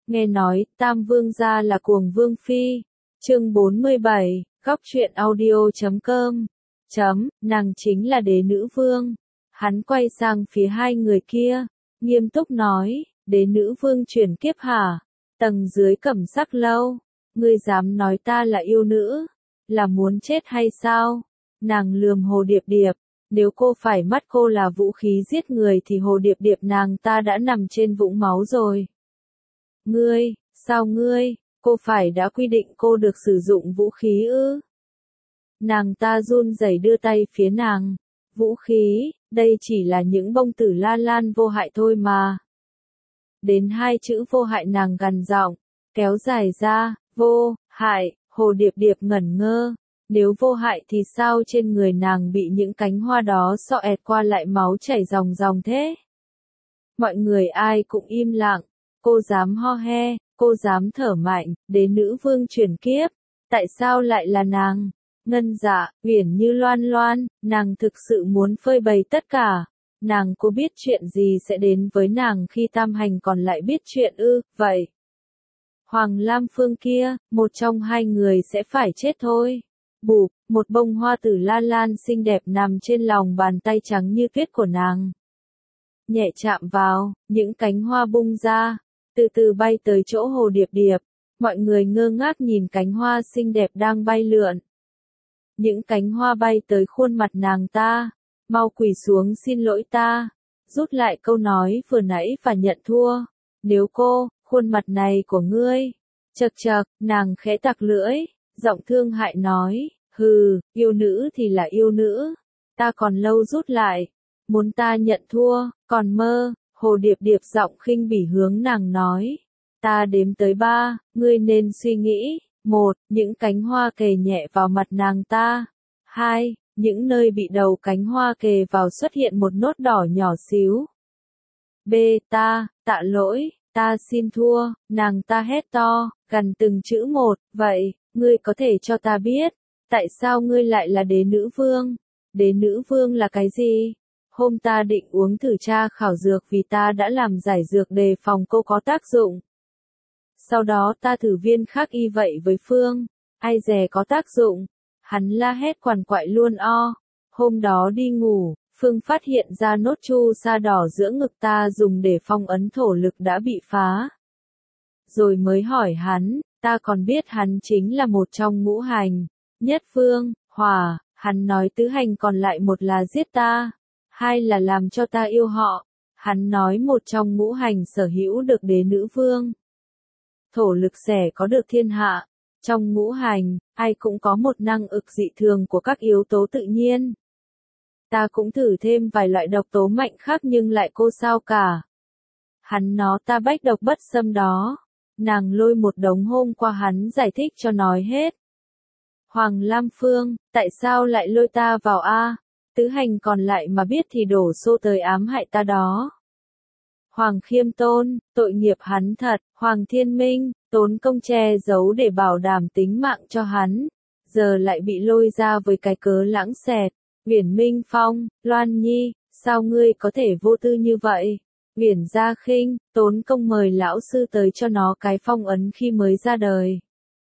Nghe nói, Tam Vương gia là cuồng vương phi. Chương 47, góc truyện audio.com. Nàng chính là đế nữ vương. Hắn quay sang phía hai người kia, nghiêm túc nói, đế nữ vương chuyển kiếp hả? Tầng dưới Cẩm Sắc lâu, ngươi dám nói ta là yêu nữ, là muốn chết hay sao? Nàng lườm Hồ Điệp Điệp, nếu cô phải mắt cô là vũ khí giết người thì Hồ Điệp Điệp nàng ta đã nằm trên vũng máu rồi. Ngươi, sao ngươi, cô phải đã quy định cô được sử dụng vũ khí ư? Nàng ta run rẩy đưa tay phía nàng, vũ khí, đây chỉ là những bông tử la lan vô hại thôi mà. Đến hai chữ vô hại nàng gằn giọng, kéo dài ra, vô, hại, Hồ Điệp Điệp ngẩn ngơ. Nếu vô hại thì sao trên người nàng bị những cánh hoa đó xọ ẹt qua lại máu chảy ròng ròng thế? Mọi người ai cũng im lặng, cô dám ho he, cô dám thở mạnh, đế nữ vương chuyển kiếp, tại sao lại là nàng? Ngân Dạ, Uyển Như loan loan, nàng thực sự muốn phơi bày tất cả. Nàng có biết chuyện gì sẽ đến với nàng khi Tam Hành còn lại biết chuyện ư? Vậy, Hoàng Lam Phương kia, một trong hai người sẽ phải chết thôi. Bụp, một bông hoa tử la lan xinh đẹp nằm trên lòng bàn tay trắng như tuyết của nàng. Nhẹ chạm vào, những cánh hoa bung ra, từ từ bay tới chỗ Hồ Điệp Điệp. Mọi người ngơ ngác nhìn cánh hoa xinh đẹp đang bay lượn. Những cánh hoa bay tới khuôn mặt nàng ta, mau quỳ xuống xin lỗi ta, rút lại câu nói vừa nãy và nhận thua. Nếu cô, khuôn mặt này của ngươi, chật chật, nàng khẽ tặc lưỡi, giọng thương hại nói, hừ, yêu nữ thì là yêu nữ, ta còn lâu rút lại, muốn ta nhận thua, còn mơ. Hồ Điệp Điệp giọng khinh bỉ hướng nàng nói, ta đếm tới 3, ngươi nên suy nghĩ. 1. Những cánh hoa kề nhẹ vào mặt nàng ta. 2. Những nơi bị đầu cánh hoa kề vào xuất hiện một nốt đỏ nhỏ xíu. B. Tạ lỗi, ta xin thua, nàng ta hét to, gằn từng chữ một, vậy, ngươi có thể cho ta biết, tại sao ngươi lại là đế nữ vương? Đế nữ vương là cái gì? Hôm ta định uống thử tra khảo dược vì ta đã làm giải dược đề phòng cô có tác dụng. Sau đó ta thử viên khác y vậy với Phương, ai dè có tác dụng. Hắn la hét quằn quại luôn o. Hôm đó đi ngủ, Phương phát hiện ra nốt chu sa đỏ giữa ngực ta dùng để phong ấn thổ lực đã bị phá. Rồi mới hỏi hắn, ta còn biết hắn chính là một trong ngũ hành, nhất phương, hỏa, hắn nói tứ hành còn lại một là giết ta, hai là làm cho ta yêu họ. Hắn nói một trong ngũ hành sở hữu được đế nữ vương. Thổ lực sẽ có được thiên hạ. Trong ngũ hành, ai cũng có một năng lực dị thường của các yếu tố tự nhiên. Ta cũng thử thêm vài loại độc tố mạnh khác nhưng lại cô sao cả. Hắn nó ta bách độc bất xâm đó. Nàng lôi một đống hôm qua hắn giải thích cho nói hết. Hoàng Lam Phương, tại sao lại lôi ta vào a? Tứ hành còn lại mà biết thì đổ xô tới ám hại ta đó. Hoàng Khiêm Tôn, tội nghiệp hắn thật. Hoàng Thiên Minh, tốn công che giấu để bảo đảm tính mạng cho hắn, giờ lại bị lôi ra với cái cớ lãng xẹt. Uyển Minh Phong, Loan Nhi, sao ngươi có thể vô tư như vậy? Uyển Gia Khinh, tốn công mời lão sư tới cho nó cái phong ấn khi mới ra đời.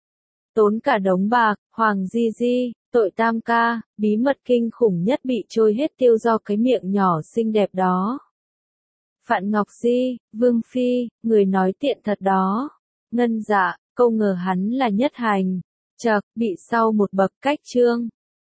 Tốn cả đống bạc. Hoàng Di Di, tội tam ca, bí mật kinh khủng nhất bị trôi hết tiêu do cái miệng nhỏ xinh đẹp đó. Phạn Ngọc Di, Vương Phi, người nói tiện thật đó. Ngân Dạ, câu ngờ hắn là nhất hành. Chật, bị sau một bậc cách trương.